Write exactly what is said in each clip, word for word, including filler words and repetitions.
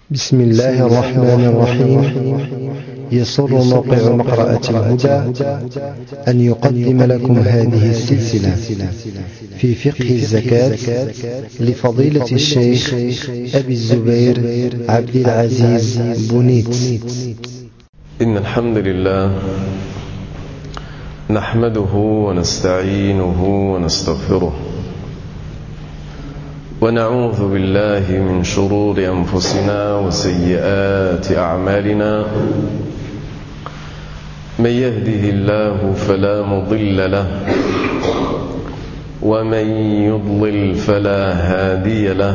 بسم الله الرحمن الرحيم. يسر موقع مقرأة الهدى أن يقدم لكم هذه السلسلة في فقه الزكاة لفضيلة الشيخ أبي الزبير عبد العزيز بنيت. إن الحمد لله نحمده ونستعينه ونستغفره ونعوذ بالله من شرور أنفسنا وسيئات أعمالنا. من يهده الله فلا مضل له ومن يضلل فلا هادي له،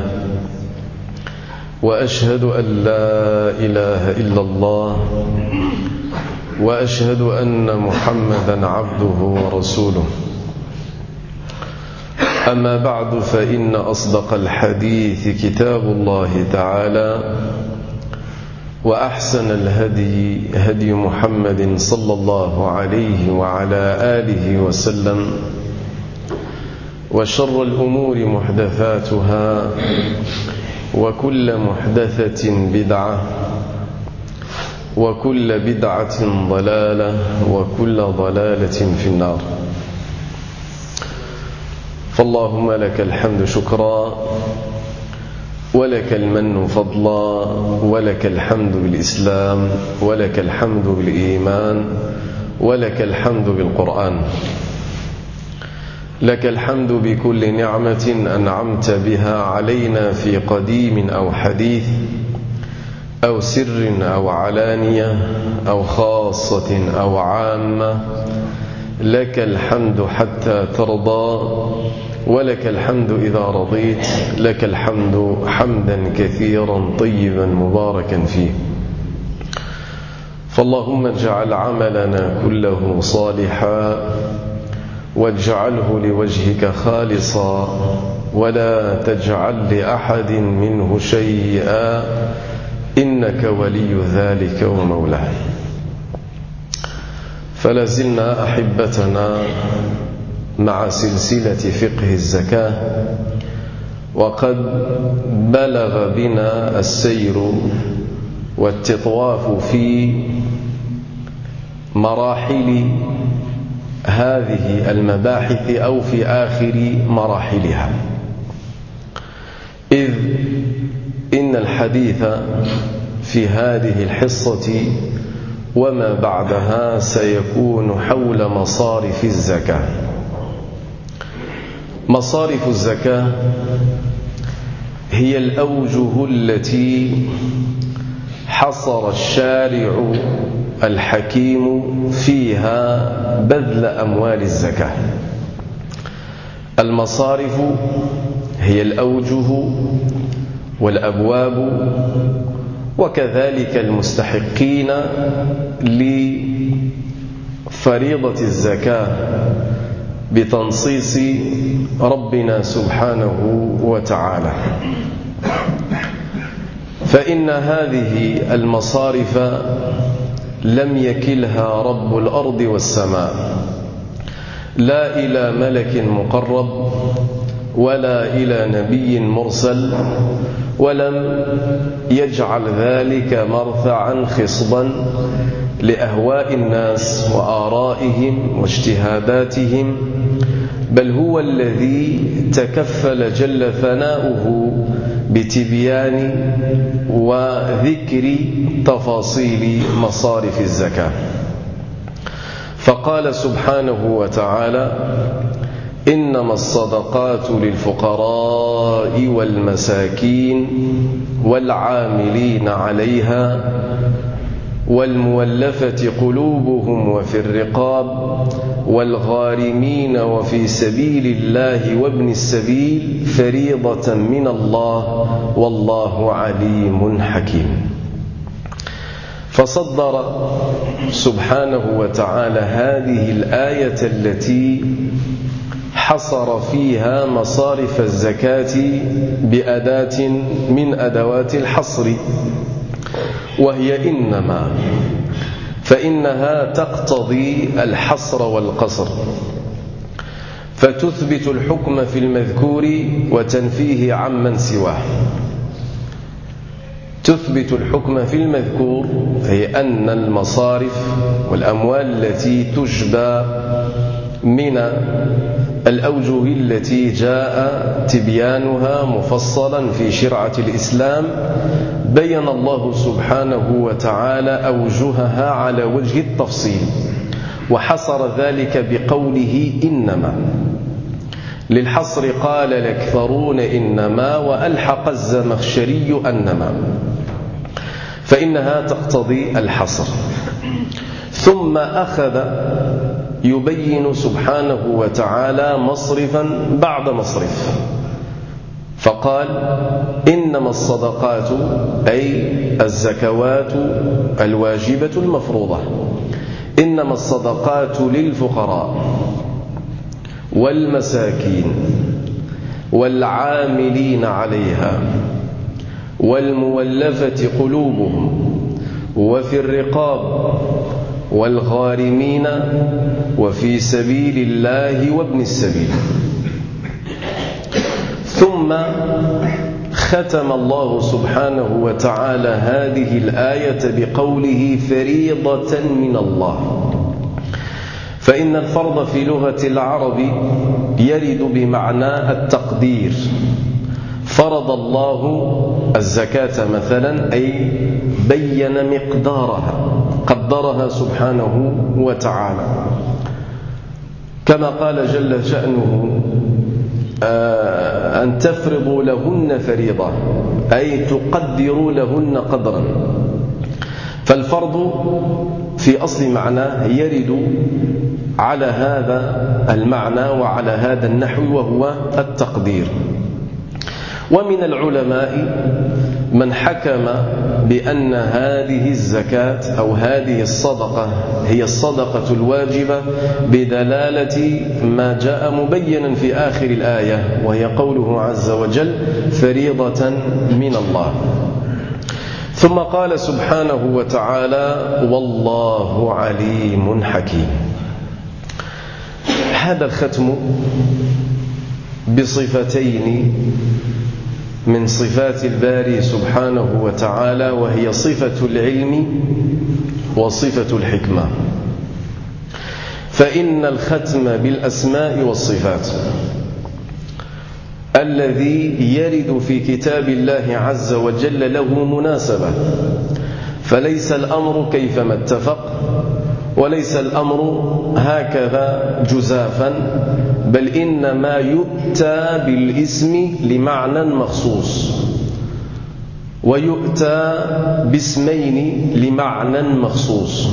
وأشهد أن لا إله إلا الله وأشهد أن محمدا عبده ورسوله. أما بعد، فإن أصدق الحديث كتاب الله تعالى، وأحسن الهدي هدي محمد صلى الله عليه وعلى آله وسلم، وشر الأمور محدثاتها، وكل محدثة بدعة، وكل بدعة ضلالة، وكل ضلالة في النار. فاللهم لك الحمد شكرا، ولك المن فضلا، ولك الحمد بالإسلام، ولك الحمد بالإيمان، ولك الحمد بالقرآن. لك الحمد بكل نعمة أنعمت بها علينا في قديم أو حديث، أو سر أو علانية، أو خاصة أو عامة. لك الحمد حتى ترضى، ولك الحمد إذا رضيت. لك الحمد حمدا كثيرا طيبا مباركا فيه. فاللهم اجعل عملنا كله صالحا، واجعله لوجهك خالصا، ولا تجعل لأحد منه شيئا، إنك ولي ذلك ومولاه. فلازلنا أحبتنا مع سلسلة فقه الزكاة، وقد بلغ بنا السير والتطواف في مراحل هذه المباحث، أو في آخر مراحلها، إذ إن الحديث في هذه الحصة وما بعدها سيكون حول مصارف الزكاة. مصارف الزكاة هي الأوجه التي حصر الشارع الحكيم فيها بذل أموال الزكاة. المصارف هي الأوجه والأبواب، وكذلك المستحقين لفريضة الزكاة بتنصيص ربنا سبحانه وتعالى. فإن هذه المصارف لم يكلها رب الأرض والسماء، لا إلى ملك مقرب، ولا إلى نبي مرسل، ولم يجعل ذلك مرفعا خصبا لأهواء الناس وآرائهم واجتهاداتهم، بل هو الذي تكفل جل ثناؤه بتبيان وذكر تفاصيل مصارف الزكاة. فقال سبحانه وتعالى: إنما الصدقات للفقراء والمساكين والعاملين عليها والمولفة قلوبهم وفي الرقاب والغارمين وفي سبيل الله وابن السبيل فريضة من الله والله عليم حكيم. فصدر سبحانه وتعالى هذه الآية التي حصر فيها مصارف الزكاة بأداة من أدوات الحصر، وهي إنما، فإنها تقتضي الحصر والقصر، فتثبت الحكم في المذكور وتنفيه عمن سواه. تثبت الحكم في المذكور، هي أن المصارف والأموال التي تجبى من الأوجه التي جاء تبيانها مفصلا في شرعة الإسلام بين الله سبحانه وتعالى أوجهها على وجه التفصيل، وحصر ذلك بقوله إنما. للحصر قال الأكثرون إنما، وألحق الزمخشري أنما، فإنها تقتضي الحصر. ثم أخذ يبين سبحانه وتعالى مصرفا بعد مصرف، فقال إنما الصدقات أي الزكوات الواجبة المفروضة، إنما الصدقات للفقراء والمساكين والعاملين عليها والمولفة قلوبهم وفي الرقاب والغارمين وفي سبيل الله وابن السبيل. ثم ختم الله سبحانه وتعالى هذه الآية بقوله فريضة من الله. فإن الفرض في لغة العرب يرد بمعنى التقدير، فرض الله الزكاة مثلا أي بين مقدارها، قدرها سبحانه وتعالى، كما قال جل شأنه أن تفرضوا لهن فريضة أي تقدروا لهن قدرا. فالفرض في أصل معناه يرد على هذا المعنى وعلى هذا النحو، وهو التقدير. ومن العلماء من حكم بأن هذه الزكاة أو هذه الصدقة هي الصدقة الواجبة بدلالة ما جاء مبينا في آخر الآية، وهي قوله عز وجل فريضة من الله. ثم قال سبحانه وتعالى والله عليم حكيم. هذا الختم بصفتين من صفات الباري سبحانه وتعالى، وهي صفة العلم وصفة الحكمة. فإن الختم بالأسماء والصفات الذي يرد في كتاب الله عز وجل له مناسبة، فليس الأمر كيفما اتفق، وليس الأمر هكذا جزافا، بل إنما يؤتى بالاسم لمعنى مخصوص، ويؤتى باسمين لمعنى مخصوص.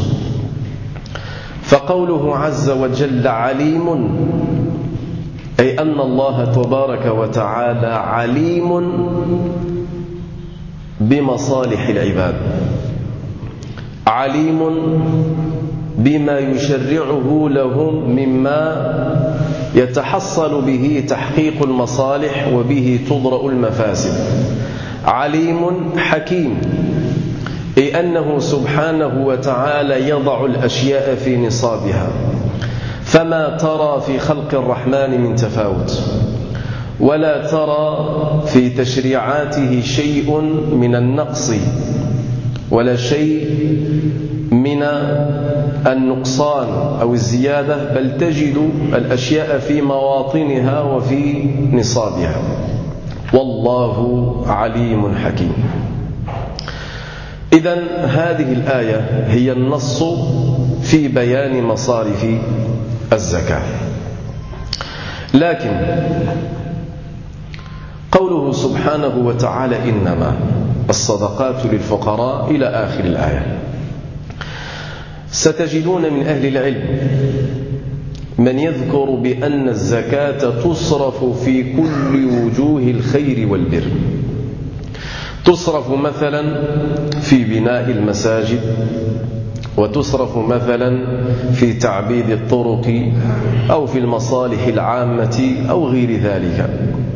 فقوله عز وجل عليم أي أن الله تبارك وتعالى عليم بمصالح العباد، عليم بما يشرعه لهم مما يتحصل به تحقيق المصالح وبه تضرأ المفاسد. عليم حكيم أي أنه سبحانه وتعالى يضع الأشياء في نصابها، فما ترى في خلق الرحمن من تفاوت، ولا ترى في تشريعاته شيء من النقص ولا شيء من النقصان أو الزيادة، بل تجد الأشياء في مواطنها وفي نصابها. والله عليم حكيم. إذن هذه الآية هي النص في بيان مصارف الزكاة. لكن قوله سبحانه وتعالى إنما الصدقات للفقراء إلى آخر الآية، ستجدون من أهل العلم من يذكر بأن الزكاة تصرف في كل وجوه الخير والبر. تصرف مثلا في بناء المساجد، وتصرف مثلا في تعبيد الطرق أو في المصالح العامة أو غير ذلك.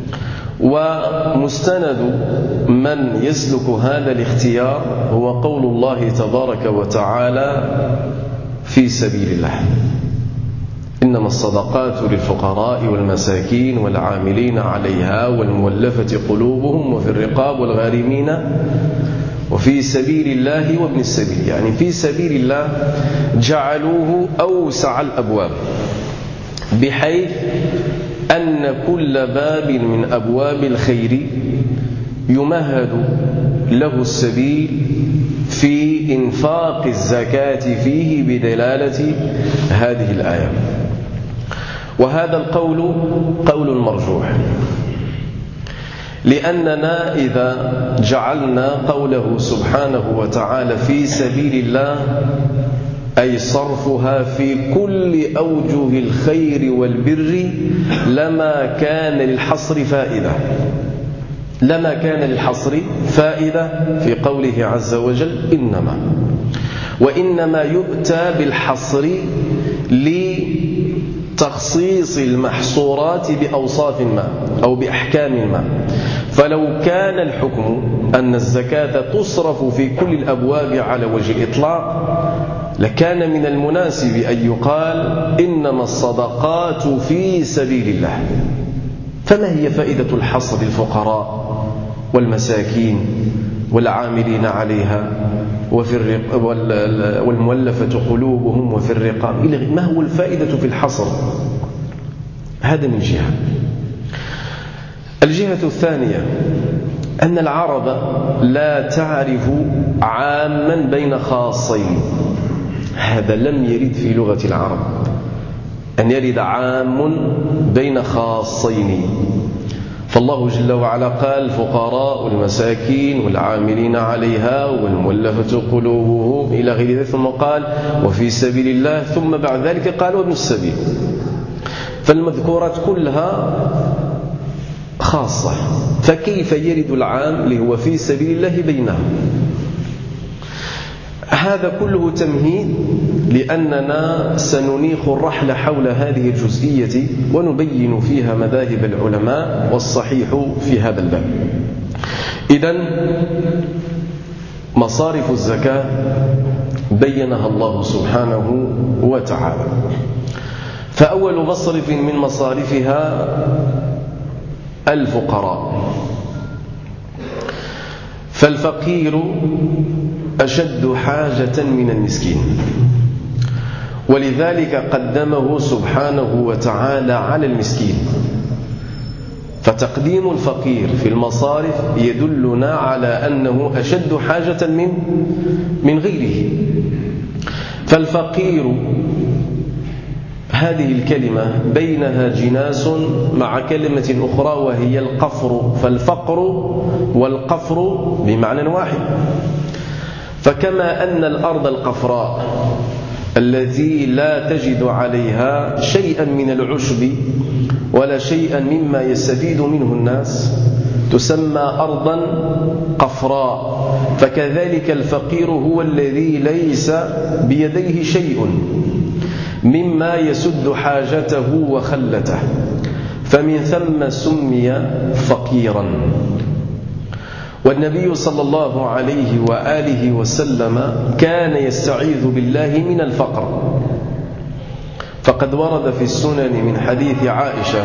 ومستند من يسلك هذا الاختيار هو قول الله تبارك وتعالى في سبيل الله إنما الصدقات للفقراء والمساكين والعاملين عليها والمولفة قلوبهم وفي الرقاب والغارمين في سبيل الله وابن السبيل، يعني في سبيل الله جعلوه أوسع الأبواب، بحيث أن كل باب من أبواب الخير يمهد له السبيل في إنفاق الزكاة فيه بدلالة هذه الآية. وهذا القول قول مرجوح، لأننا إذا جعلنا قوله سبحانه وتعالى في سبيل الله أي صرفها في كل أوجه الخير والبر لما كان للحصر فائدة لما كان للحصر فائدة في قوله عز وجل إنما، وإنما يؤتى بالحصر لتخصيص المحصورات بأوصاف ما أو بأحكام ما. فلو كان الحكم أن الزكاة تصرف في كل الأبواب على وجه الإطلاق لكان من المناسب أن يقال إنما الصدقات في سبيل الله. فما هي فائدة الحصر للفقراء والمساكين والعاملين عليها وفي الرق والمؤلفة قلوبهم وفي الرقاب؟ ما هو الفائدة في الحصر؟ هذا من جهة. الجهة الثانية أن العرب لا تعرف عاما بين خاصين، هذا لم يرد في لغة العرب أن يرد عام بين خاصين. فالله جل وعلا قال الفقراء والمساكين والعاملين عليها والمؤلفة قلوبهم إلى غير ذلك، ثم قال وفي سبيل الله، ثم بعد ذلك قال وابن السبيل. فالمذكورات كلها خاصة، فكيف يرد العام اللي هو في سبيل الله بينها؟ هذا كله تمهيد لأننا سننيخ الرحل حول هذه الجزئية ونبين فيها مذاهب العلماء والصحيح في هذا الباب. إذن مصارف الزكاة بينها الله سبحانه وتعالى. فأول مصرف من مصارفها الفقراء. فالفقير أشد حاجة من المسكين، ولذلك قدمه سبحانه وتعالى على المسكين. فتقديم الفقير في المصارف يدلنا على أنه أشد حاجة من من غيره. فالفقير هذه الكلمة بينها جناس مع كلمة أخرى وهي القفر، فالفقر والقفر بمعنى واحد. فكما أن الأرض القفراء التي لا تجد عليها شيئا من العشب ولا شيئا مما يستفيد منه الناس تسمى أرضا قفراء، فكذلك الفقير هو الذي ليس بيديه شيء مما يسد حاجته وخلته، فمن ثم سمي فقيرا. والنبي صلى الله عليه وآله وسلم كان يستعيذ بالله من الفقر، فقد ورد في السنن من حديث عائشة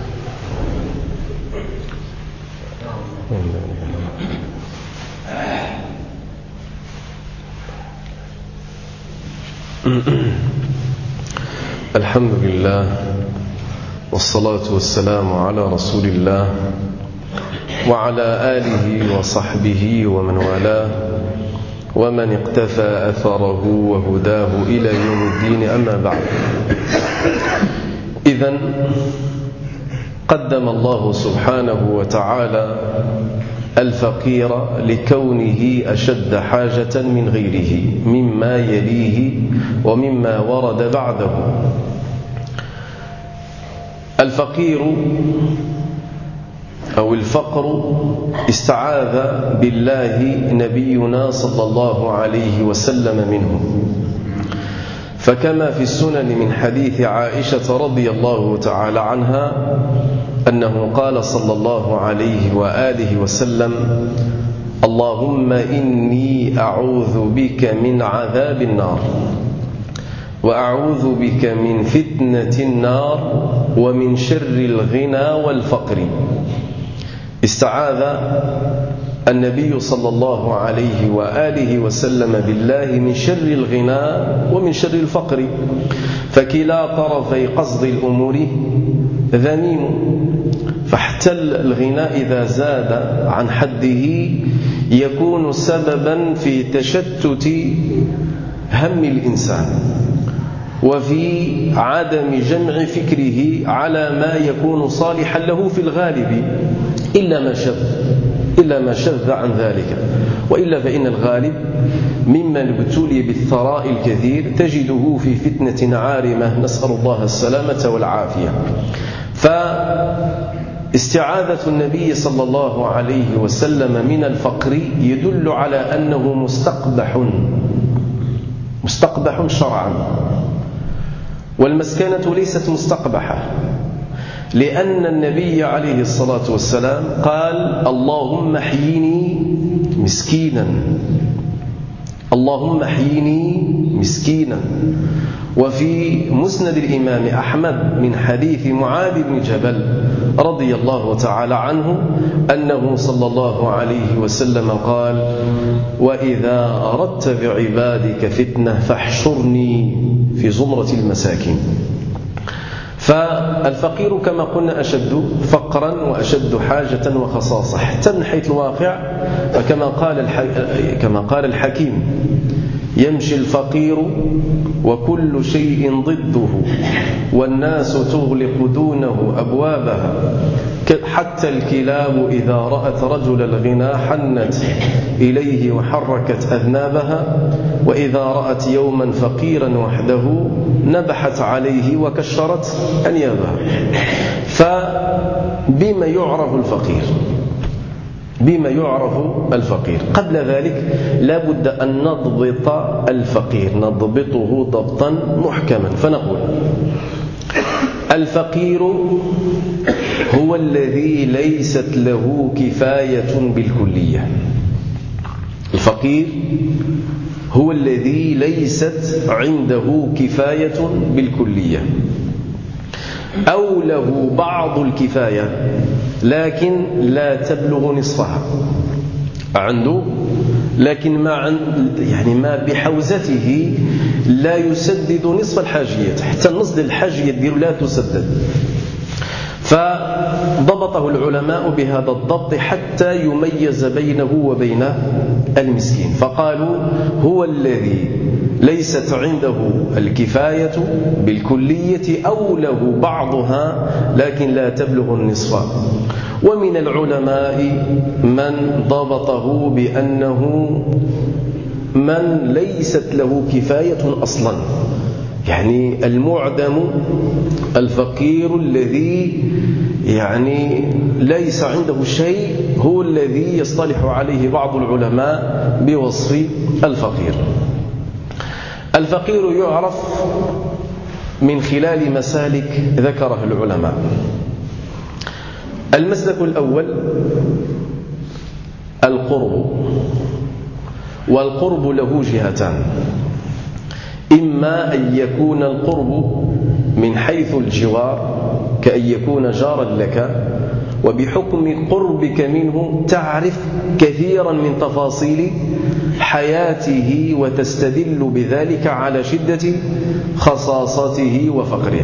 الحمد لله والصلاة والسلام على رسول الله وعلى آله وصحبه ومن والاه ومن اقتفى أثره وهداه إلى يوم الدين. أما بعد، إذن قدم الله سبحانه وتعالى الفقير لكونه أشد حاجة من غيره مما يليه ومما ورد بعده. الفقير أو الفقر استعاذ بالله نبينا صلى الله عليه وسلم منه، فكما في السنن من حديث عائشة رضي الله تعالى عنها أنه قال صلى الله عليه وآله وسلم: اللهم إني أعوذ بك من عذاب النار وأعوذ بك من فتنة النار ومن شر الغنى والفقر. استعاذ النبي صلى الله عليه وآله وسلم بالله من شر الغنى ومن شر الفقر، فكلا طرفي قصد الأمور ذميم، فحتى الغنى إذا زاد عن حده يكون سببا في تشتت هم الإنسان وفي عدم جمع فكره على ما يكون صالحا له في الغالب، إلا ما شذ إلا ما شذ عن ذلك، وإلا فإن الغالب ممن ابتلي بالثراء الكثير تجده في فتنة عارمة، نسأل الله السلامة والعافية. فاستعاذة النبي صلى الله عليه وسلم من الفقر يدل على أنه مستقبح مستقبح شرعا، والمسكنة ليست مستقبحة، لأن النبي عليه الصلاة والسلام قال: اللهم احيني مسكينا، اللهم احيني مسكينا. وفي مسند الإمام أحمد من حديث معاذ بن جبل رضي الله تعالى عنه أنه صلى الله عليه وسلم قال: وإذا أردت بعبادك فتنة فاحشرني في زمرة المساكين. فالفقير كما قلنا أشد فقرا وأشد حاجة وخصاصة، حتى من حيث الواقع، فكما قال كما قال الحكيم: يمشي الفقير وكل شيء ضده والناس تغلق دونه أبوابها، حتى الكلاب إذا رأت رجل الغنى حنت إليه وحركت أذنابها، وإذا رأت يوما فقيرا وحده نبحت عليه وكشرت أنيابها. فبما يعرف الفقير بما يعرف الفقير قبل ذلك لا بد أن نضبط الفقير، نضبطه ضبطا محكما. فنقول: الفقير هو الذي ليست له كفاية بالكلية. الفقير هو الذي ليست عنده كفاية بالكلية، أو له بعض الكفاية لكن لا تبلغ نصفها، عنده لكن ما عن يعني ما بحوزته لا يسدد نصف الحاجيات، حتى النصف الحاجية ديالو لا تسدد. فضبطه العلماء بهذا الضبط حتى يميز بينه وبين المسكين، فقالوا: هو الذي ليست عنده الكفاية بالكلية أو له بعضها لكن لا تبلغ النصف. ومن العلماء من ضبطه بأنه من ليست له كفاية أصلا، يعني المعدم، الفقير الذي يعني ليس عنده شيء، هو الذي يصطلح عليه بعض العلماء بوصف الفقير. الفقير يعرف من خلال مسالك ذكرها العلماء. المسلك الأول القرب، والقرب له جهتان: إما أن يكون القرب من حيث الجوار كأن يكون جارا لك، وبحكم قربك منه تعرف كثيرا من تفاصيل حياته وتستدل بذلك على شدة خصاصته وفقره.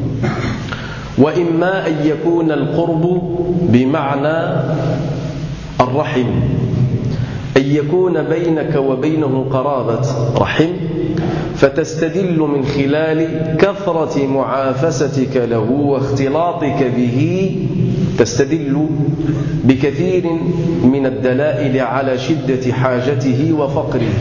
وإما أن يكون القرب بمعنى الرحم، أن يكون بينك وبينه قرابة رحم، فتستدل من خلال كثرة معافستك له واختلاطك به، تستدل بكثير من الدلائل على شدة حاجته وفقره.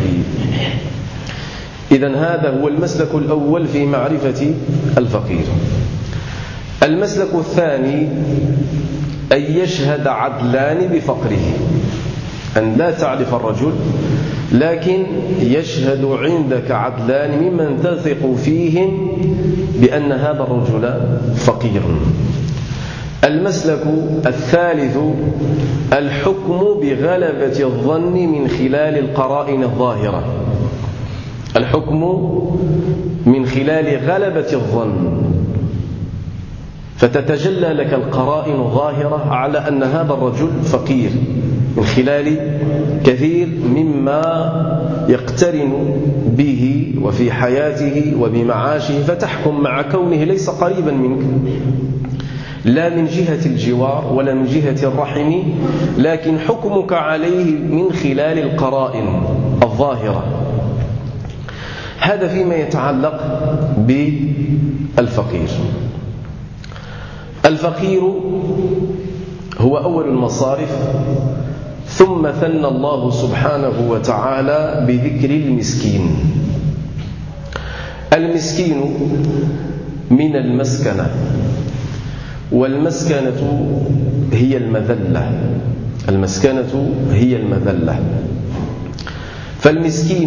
إذن هذا هو المسلك الأول في معرفة الفقير. المسلك الثاني أن يشهد عدلان بفقره، أن لا تعرف الرجل لكن يشهد عندك عدلان ممن تثق فيهم بأن هذا الرجل فقير. المسلك الثالث الحكم بغلبة الظن من خلال القرائن الظاهرة، الحكم من خلال غلبة الظن، فتتجلى لك القرائن الظاهرة على أن هذا الرجل فقير من خلال كثير مما يقترن به وفي حياته وبمعاشه، فتحكم مع كونه ليس قريبا منك لا من جهة الجوار ولا من جهة الرحم، لكن حكمك عليه من خلال القرائن الظاهرة. هذا فيما يتعلق بالفقير. الفقير هو أول المصارف، ثم ثنى الله سبحانه وتعالى بذكر المسكين. المسكين من المسكنة، والمسكنة هي المذلة، المسكنة هي المذلة. فالمسكين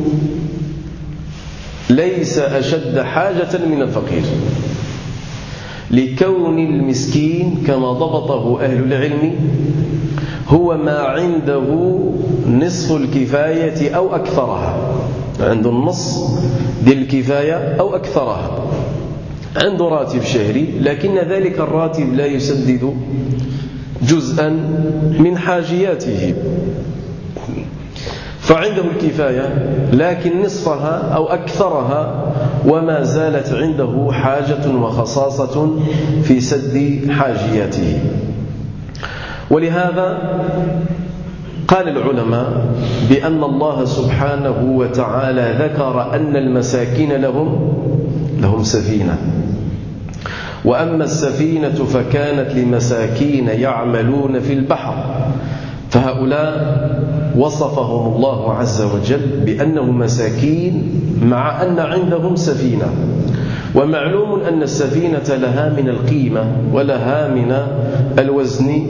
ليس أشد حاجة من الفقير، لكون المسكين كما ضبطه أهل العلم هو ما عنده نصف الكفاية أو أكثرها، عنده النص ديال الكفاية أو أكثرها، عنده راتب شهري لكن ذلك الراتب لا يسدد جزءا من حاجياته، فعنده الكفاية لكن نصفها أو أكثرها، وما زالت عنده حاجة وخصاصة في سد حاجياته. ولهذا قال العلماء بأن الله سبحانه وتعالى ذكر أن المساكين لهم لهم سفينة، وأما السفينة فكانت لمساكين يعملون في البحر، فهؤلاء وصفهم الله عز وجل بأنهم مساكين مع أن عندهم سفينة. ومعلوم أن السفينة لها من القيمة ولها من الوزن،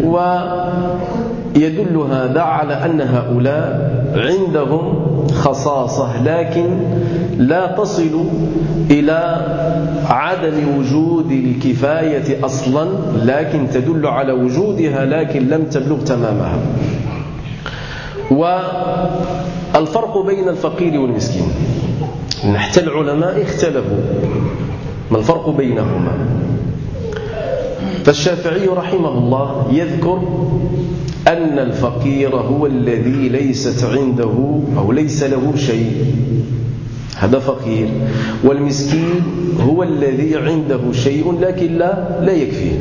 ويدل هذا على أن هؤلاء عندهم خصاصة، لكن لا تصل إلى عدم وجود الكفاية أصلا، لكن تدل على وجودها لكن لم تبلغ تمامها. والفرق بين الفقير والمسكين، حتى العلماء اختلفوا ما الفرق بينهما. فالشافعي رحمه الله يذكر أن الفقير هو الذي ليست عنده أو ليس له شيء، هذا فقير. والمسكين هو الذي عنده شيء لكن لا لا يكفيه.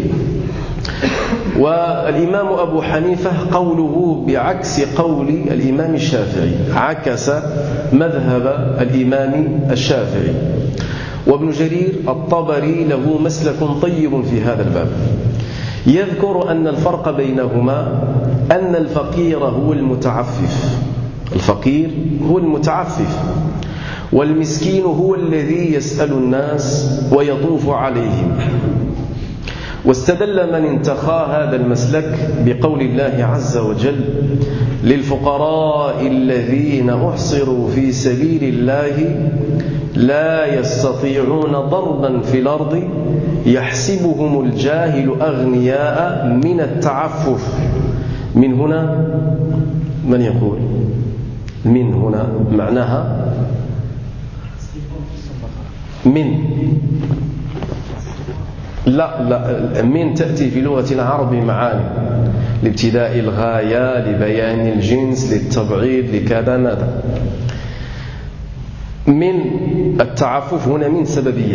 والإمام أبو حنيفة قوله بعكس قول الإمام الشافعي، عكس مذهب الإمام الشافعي. وابن جرير الطبري له مسلك طيب في هذا الباب، يذكر أن الفرق بينهما أن الفقير هو المتعفف، الفقير هو المتعفف، والمسكين هو الذي يسأل الناس ويطوف عليهم. واستدل من انتخى هذا المسلك بقول الله عز وجل: للفقراء الذين أحصروا في سبيل الله لا يستطيعون ضربا في الأرض يحسبهم الجاهل أغنياء من التعفف. من هنا من يقول من هنا معناها من لا لا من تأتي في لغة العرب معاني لابتداء الغاية، لبيان الجنس، للتبعيد، لكذا ماذا. من التعفف هنا من سببية،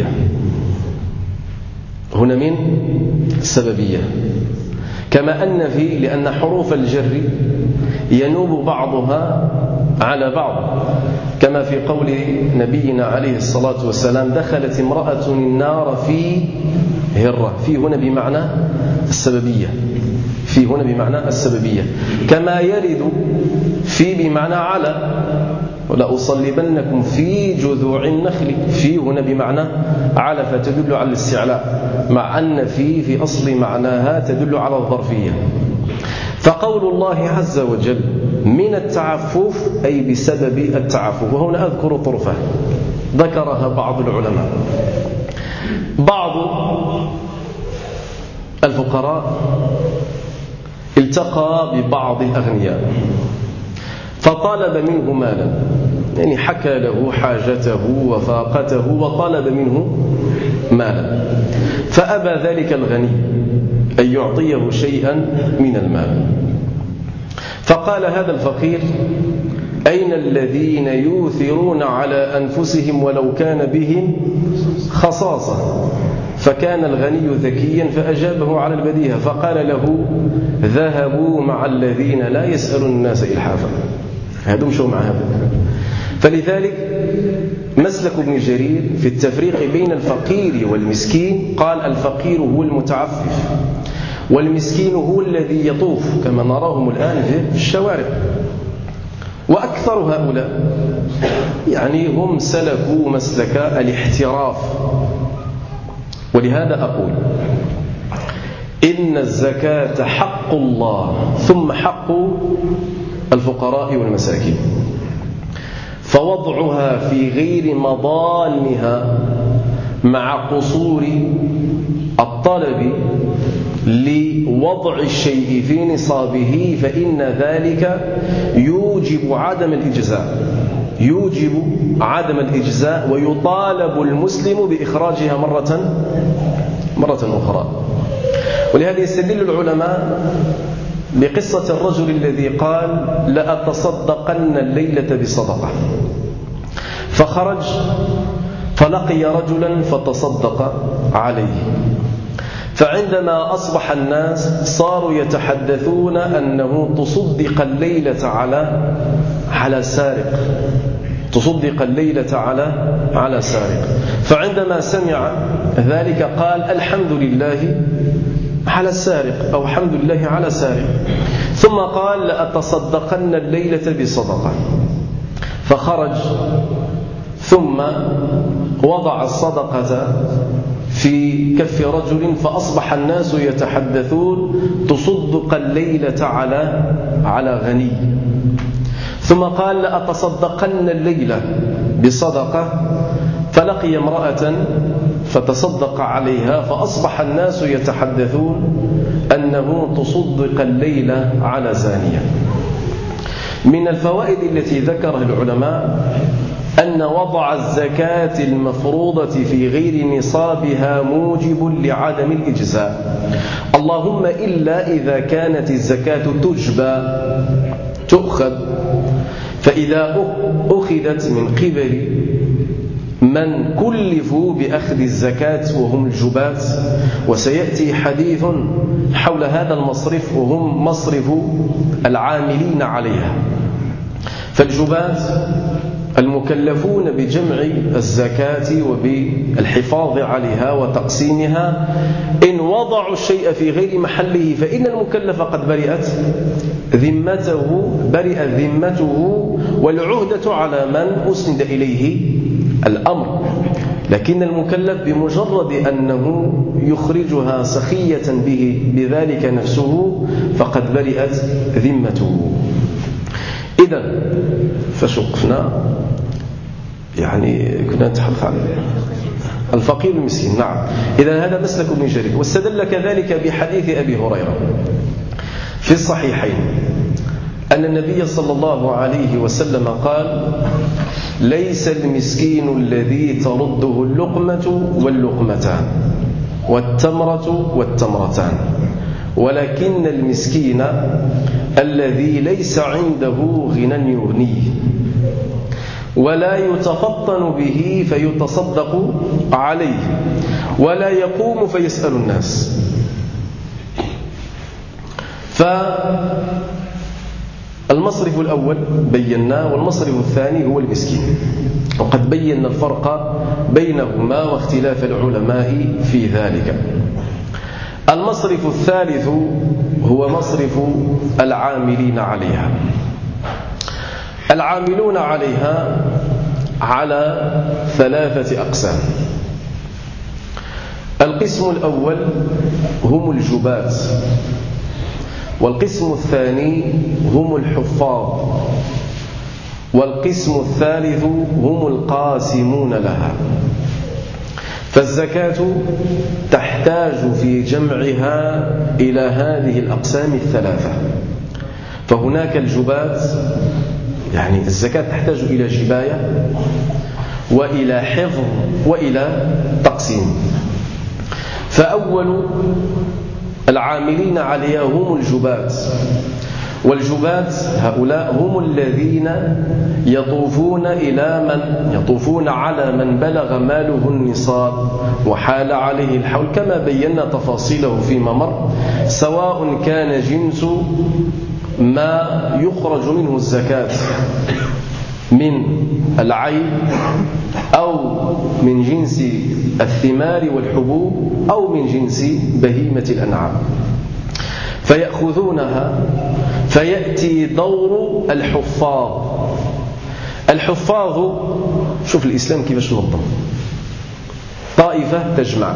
هنا من سببية، كما أن في لأن حروف الجر ينوب بعضها على بعض، كما في قول نبينا عليه الصلاة والسلام دخلت امرأة النار في هرة، في هنا بمعنى السببية، في هنا بمعنى السببية، كما يرد في بمعنى على ولأصلبنكم في جذوع النخل، في هنا بمعنى على فتدل على الاستعلاء، مع أن في في أصل معناها تدل على الظرفية. فقول الله عز وجل من التعفف أي بسبب التعفف، وهنا أذكر طرفة ذكرها بعض العلماء. بعض الفقراء التقى ببعض الأغنياء فطلب منه مالا، يعني حكى له حاجته وفاقته وطلب منه مالا، فأبى ذلك الغني أن يعطيه شيئا من المال، فقال هذا الفقير أين الذين يؤثرون على أنفسهم ولو كان بهم خصاصة؟ فكان الغني ذكيا فأجابه على البديهة فقال له ذهبوا مع الذين لا يسألون الناس إلحافا، هذا مشوا مع هذا. فلذلك مسلك ابن جرير في التفريق بين الفقير والمسكين قال الفقير هو المتعفف والمسكين هو الذي يطوف كما نراهم الآن في الشوارع. وأكثر هؤلاء يعني هم سلكوا مسلك الاحتراف. ولهذا أقول إن الزكاة حق الله ثم حق الفقراء والمساكين، فوضعها في غير مظانها مع قصور الطلب لوضع الشيء في نصابه فإن ذلك يوجب عدم الإجزاء، يوجب عدم الإجزاء ويطالب المسلم بإخراجها مرة مرة أخرى. ولهذا يستدل العلماء بقصة الرجل الذي قال لأتصدقن الليلة بصدقة، فخرج فلقي رجلا فتصدق عليه، فعندما أصبح الناس صاروا يتحدثون أنه تصدق الليلة على على سارق، تصدق الليلة على على سارق. فعندما سمع ذلك قال الحمد لله على السارق أو الحمد لله على سارق، ثم قال لأتصدقن الليلة بصدقة، فخرج ثم وضع الصدقة في كف رجل فأصبح الناس يتحدثون تصدق الليلة على على غني، ثم قال لأتصدقن الليلة بصدقة، فلقي امرأة فتصدق عليها فأصبح الناس يتحدثون أنه تصدق الليلة على زانية. من الفوائد التي ذكرها العلماء أن وضع الزكاة المفروضة في غير نصابها موجب لعدم الإجزاء، اللهم إلا إذا كانت الزكاة تجبى تؤخذ، فإذا أخذت من قبل من كلفوا بأخذ الزكاة وهم الجباة، وسيأتي حديث حول هذا المصرف وهم مصرف العاملين عليها، فالجباة المكلفون بجمع الزكاة وبالحفاظ عليها وتقسيمها إن وضعوا الشيء في غير محله فإن المكلف قد برئت ذمته برئت ذمته والعهدة على من أسند إليه الأمر، لكن المكلف بمجرد أنه يخرجها سخية به بذلك نفسه فقد برئت ذمته. إذن فشقفنا يعني كنا نتحدث عن الفقير المسكين. نعم، إذن هذا مسلك ابن جرير، واستدل كذلك بحديث أبي هريرة في الصحيحين أن النبي صلى الله عليه وسلم قال ليس المسكين الذي ترده اللقمة واللقمتان، والتمرة والتمرتان. ولكن المسكين الذي ليس عنده غنى يغنيه ولا يتفطن به فيتصدق عليه ولا يقوم فيسأل الناس. فالمصرف الأول بيناه، والمصرف الثاني هو المسكين، وقد بينا الفرق بينهما واختلاف العلماء في ذلك. المصرف الثالث هو مصرف العاملين عليها. العاملون عليها على ثلاثة أقسام. القسم الأول هم الجبات، والقسم الثاني هم الحفاظ، والقسم الثالث هم القاسمون لها. فالزكاة تحتاج في جمعها إلى هذه الأقسام الثلاثة. فهناك الجبات، يعني الزكاة تحتاج إلى جباية وإلى حفظ وإلى تقسيم. فأول العاملين عليها هم الجبات، والجبات هؤلاء هم الذين يطوفون إلى من يطوفون على من بلغ ماله النصاب وحال عليه الحول، كما بينا تفاصيله فيما مر، سواء كان جنس ما يخرج منه الزكاة من العين أو من جنس الثمار والحبوب أو من جنس بهيمة الأنعام، فيأخذونها. فيأتي دور الحفاظ. الحفاظ، شوف الإسلام كيفاش نظم. طائفة تجمع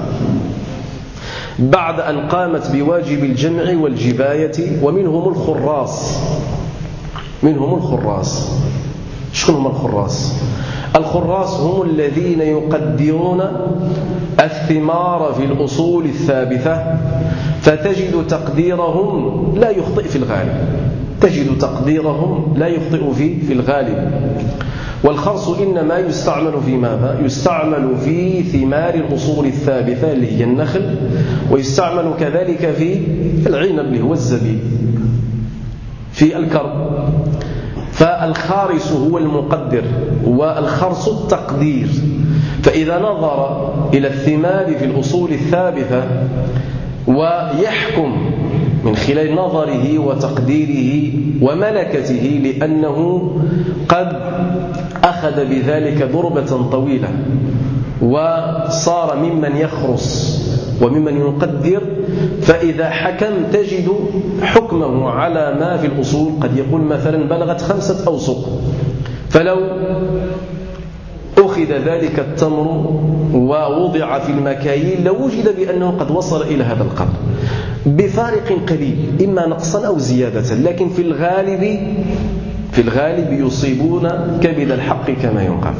بعد أن قامت بواجب الجمع والجباية، ومنهم الخراس. منهم الخراس. شكون هم الخراس؟ الخراس هم الذين يقدرون الثمار في الأصول الثابتة، فتجد تقديرهم لا يخطئ في الغالب، تجد تقديرهم لا يخطئ في في الغالب. والخرص إنما يستعمل في ماذا؟ يستعمل في ثمار الأصول الثابتة اللي هي النخل، ويستعمل كذلك في العنب اللي هو الزبيب، في الكرم. فالخارس هو المقدر والخرص التقدير. فإذا نظر إلى الثمار في الأصول الثابتة ويحكم من خلال نظره وتقديره وملكته، لأنه قد أخذ بذلك ضربة طويلة وصار ممن يخرص وممن يقدر، فإذا حكم تجد حكمه على ما في الأصول قد يقول مثلا بلغت خمسة أوسق، فلو أخذ ذلك التمر ووضع في المكاييل لوجد بأنه قد وصل إلى هذا القدر بفارق قليل، إما نقصا أو زيادة، لكن في الغالب في الغالب يصيبون كبد الحق كما يقال.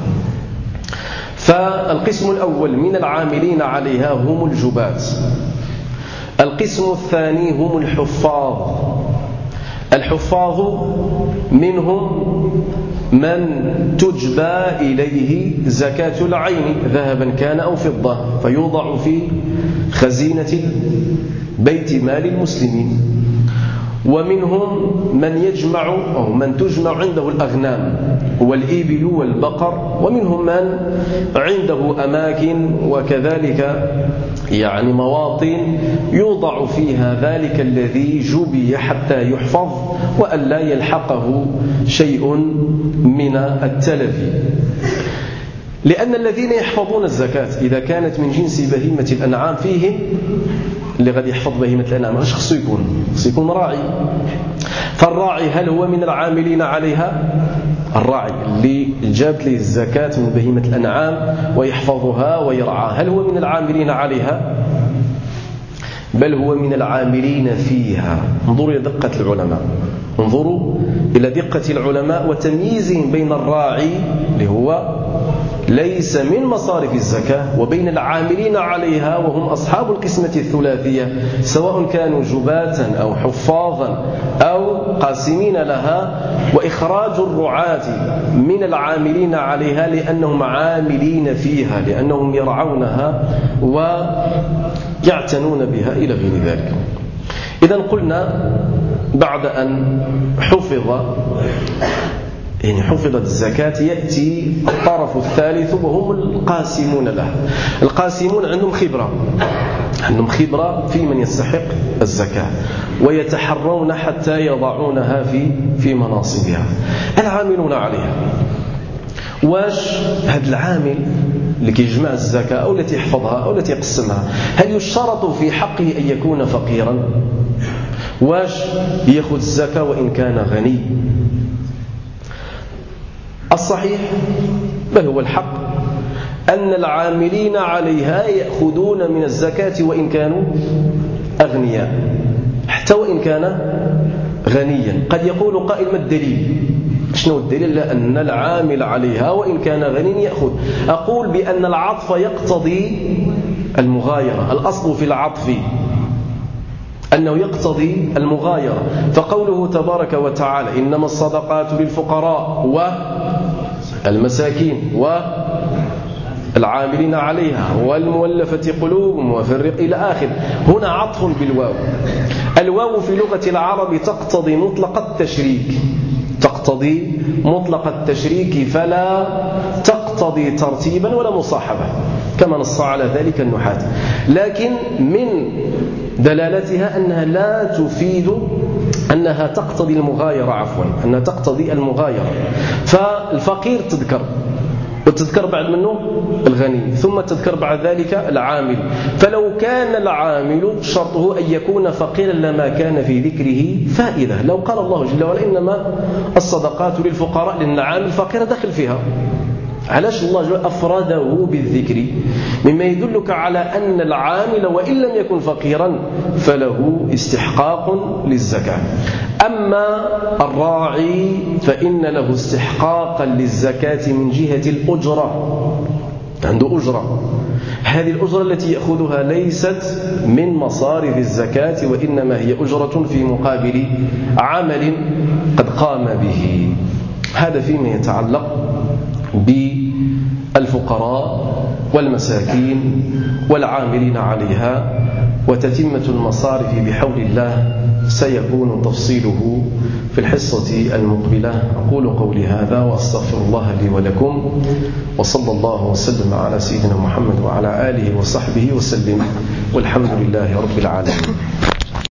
فالقسم الأول من العاملين عليها هم الجبات. القسم الثاني هم الحفاظ. الحفاظ منهم من تجبى إليه زكاة العين ذهبا كان أو فضة، فيوضع في خزينة بيت مال المسلمين. ومنهم من يجمع أو من تجمع عنده الأغنام والإبل والبقر، ومنهم من عنده أماكن وكذلك يعني مواطن يوضع فيها ذلك الذي جبي حتى يحفظ وألا يلحقه شيء من التلف. لأن الذين يحفظون الزكاة إذا كانت من جنس بهيمة الأنعام فيهم اللي غادي يحفظ بهيمة الأنعام اش خصو يكون؟ خصو يكون راعي. فالراعي هل هو من العاملين عليها؟ الراعي اللي جابت له الزكاة من بهيمة الأنعام ويحفظها ويرعاها، هل هو من العاملين عليها؟ بل هو من العاملين فيها. انظروا إلى دقة العلماء، انظروا إلى دقة العلماء وتمييزهم بين الراعي اللي هو ليس من مصارف الزكاة وبين العاملين عليها وهم أصحاب القسمة الثلاثية، سواء كانوا جباة أو حفاظا أو قاسمين لها، وإخراج الرعاة من العاملين عليها لأنهم عاملين فيها، لأنهم يرعونها ويعتنون بها إلى غير ذلك. إذن قلنا بعد أن حفظ يعني حفظت الزكاة يأتي الطرف الثالث وهم القاسمون لها. القاسمون عندهم خبرة، عندهم خبرة في من يستحق الزكاة، ويتحرون حتى يضعونها في في مناصبها. العاملون عليها، واش هذا العامل اللي كيجمع الزكاة أو التي يحفظها أو التي يقسمها، هل يشترط في حقه أن يكون فقيرا؟ واش يأخذ الزكاة وإن كان غني؟ الصحيح بل هو الحق أن العاملين عليها يأخذون من الزكاة وإن كانوا أغنياء، حتى وإن كان غنيا. قد يقول قائل ما الدليل؟ شنو الدليل؟ لأن العامل عليها وإن كان غنيا يأخذ. أقول بأن العطف يقتضي المغايرة، الأصل في العطف أنه يقتضي المغايرة، فقوله تبارك وتعالى إنما الصدقات للفقراء والمساكين والعاملين عليها والمولفة قلوبهم وفي الرق إلى آخر، هنا عطف بالواو. الواو في لغة العرب تقتضي مطلق التشريك، تقتضي مطلق التشريك فلا تقتضي ترتيبا ولا مصاحبة كما نص على ذلك النحاة، لكن من دلالتها أنها لا تفيد أنها تقتضي المغايرة، عفوا أنها تقتضي المغايرة. فالفقير تذكر وتذكر بعد منه الغني، ثم تذكر بعد ذلك العامل. فلو كان العامل شرطه أن يكون فقيرا لما كان في ذكره فائدة. لو قال الله جل وعلا إنما الصدقات للفقراء، لأن العامل فقير داخل فيها، علاش الله جل أفرده بالذكر؟ مما يدلك على أن العامل وإن لم يكن فقيرا فله استحقاق للزكاة. أما الراعي فإن له استحقاقا للزكاة من جهة الأجرة، عنده أجرة، هذه الأجرة التي يأخذها ليست من مصارف الزكاة، وإنما هي أجرة في مقابل عمل قد قام به. هذا فيما يتعلق بالفقراء والمساكين والعاملين عليها. وتتمة المصارف بحول الله سيكون تفصيله في الحصة المقبلة. أقول قولي هذا وأستغفر الله لي ولكم، وصلى الله وسلم على سيدنا محمد وعلى آله وصحبه وسلم، والحمد لله رب العالمين.